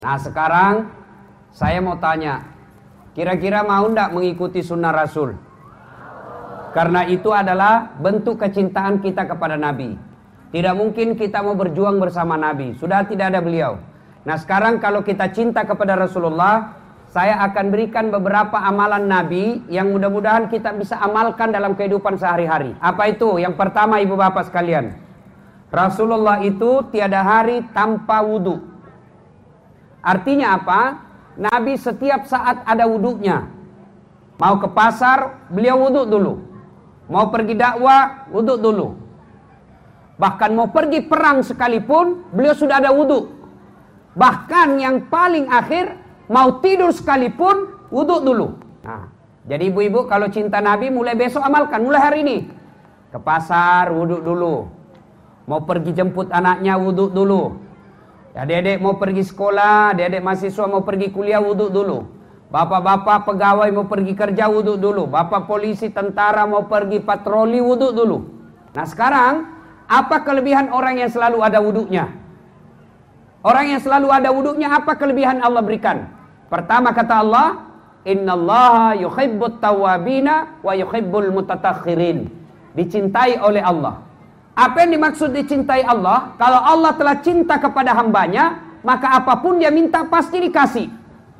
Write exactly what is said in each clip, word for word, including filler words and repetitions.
Nah sekarang saya mau tanya, kira-kira mau ndak mengikuti sunnah Rasul? Karena itu adalah bentuk kecintaan kita kepada Nabi. Tidak mungkin kita mau berjuang bersama Nabi, sudah tidak ada beliau. Nah sekarang kalau kita cinta kepada Rasulullah, saya akan berikan beberapa amalan Nabi yang mudah-mudahan kita bisa amalkan dalam kehidupan sehari-hari. Apa itu? Yang pertama, ibu bapak sekalian, Rasulullah itu tiada hari tanpa wudhu. Artinya apa? Nabi setiap saat ada wudhunya. Mau ke pasar, beliau wudhu dulu. Mau pergi dakwah, wudhu dulu. Bahkan mau pergi perang sekalipun, beliau sudah ada wudhu. Bahkan yang paling akhir, mau tidur sekalipun, wudhu dulu. Nah, jadi ibu-ibu kalau cinta Nabi, mulai besok amalkan, mulai hari ini. Ke pasar, wudhu dulu. Mau pergi jemput anaknya, wudhu dulu. Adik-adik mau pergi sekolah, adik-adik mahasiswa mau pergi kuliah, wudhu dulu. Bapak-bapak pegawai mau pergi kerja, wudhu dulu. Bapak polisi, tentara mau pergi patroli, wudhu dulu. Nah sekarang, apa kelebihan orang yang selalu ada wudhunya? Orang yang selalu ada wudhunya, apa kelebihan Allah berikan? Pertama kata Allah, innallaha yuhibbut tawwabina wa yuhibbul mutattakhirin. Dicintai oleh Allah. Apa yang dimaksud dicintai Allah? Kalau Allah telah cinta kepada hambanya, maka apapun dia minta pasti dikasih.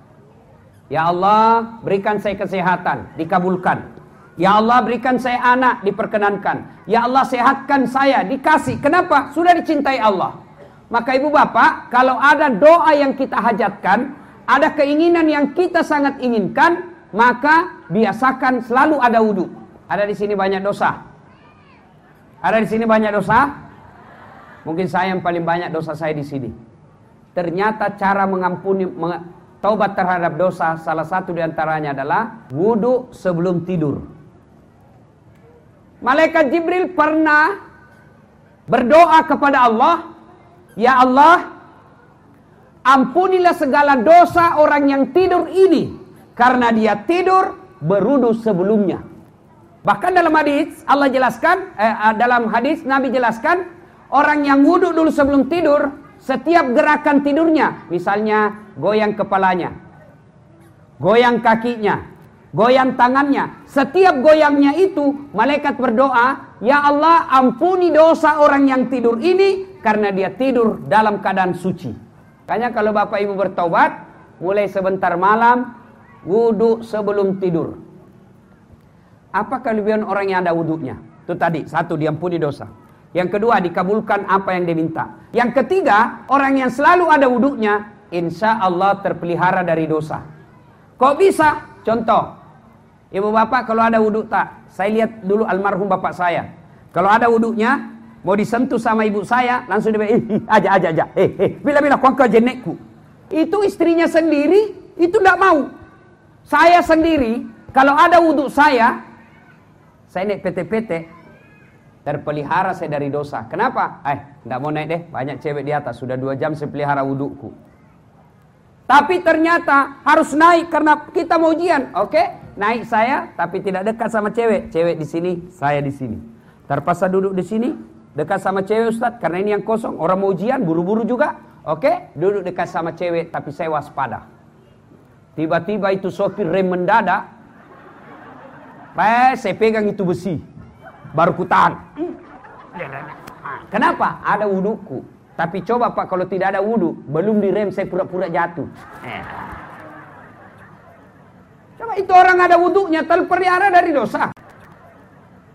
Ya Allah, berikan saya kesehatan, dikabulkan. Ya Allah, berikan saya anak, diperkenankan. Ya Allah, sehatkan saya, dikasih. Kenapa? Sudah dicintai Allah. Maka ibu bapak, kalau ada doa yang kita hajatkan, ada keinginan yang kita sangat inginkan, maka biasakan selalu ada wudhu. Ada di sini banyak dosa. Ada di sini banyak dosa? Mungkin saya yang paling banyak dosa saya di sini. Ternyata cara mengampuni, meng, taubat terhadap dosa, salah satu diantaranya adalah wudhu sebelum tidur. Malaikat Jibril pernah berdoa kepada Allah, ya Allah, ampunilah segala dosa orang yang tidur ini, karena dia tidur berwudhu sebelumnya. Bahkan dalam hadis Allah jelaskan, eh, dalam hadis Nabi jelaskan, orang yang wudhu dulu sebelum tidur, setiap gerakan tidurnya, misalnya goyang kepalanya, goyang kakinya, goyang tangannya, setiap goyangnya itu malaikat berdoa, ya Allah ampuni dosa orang yang tidur ini, karena dia tidur dalam keadaan suci. Makanya kalau bapak ibu bertaubat, mulai sebentar malam, wudhu sebelum tidur. Apa kelebihan orang yang ada wudhunya? Itu tadi, satu, diampuni dosa. Yang kedua, dikabulkan apa yang diminta. Yang ketiga, orang yang selalu ada wudhunya, insya Allah terpelihara dari dosa. Kok bisa? Contoh, ibu bapak kalau ada wudhu tak? Saya lihat dulu almarhum bapak saya. Kalau ada wudhunya, mau disentuh sama ibu saya, langsung dia bilang, aja, aja, aja. Eh, eh, bila-bila kuangka jenekku. Itu istrinya sendiri, itu tidak mau. Saya sendiri, kalau ada wudhu saya, saya naik P T P T, terpelihara saya dari dosa. Kenapa? Eh, tidak mau naik deh, banyak cewek di atas. Sudah dua jam saya pelihara wudhuku. Tapi ternyata harus naik karena kita mau ujian. Oke, naik saya, tapi tidak dekat sama cewek. Cewek di sini, saya di sini. Terpaksa duduk di sini, dekat sama cewek Ustaz, karena ini yang kosong. Orang mau ujian, buru-buru juga. Oke, duduk dekat sama cewek, tapi saya waspada. Tiba-tiba itu sopir rem mendadak. Eh, saya pegang itu besi, baru ku tahan. Kenapa? Ada wudhuku. Tapi coba pak, kalau tidak ada wudhu, belum direm saya pura-pura jatuh. Coba itu orang ada wudhunya, terpelihara dari dosa.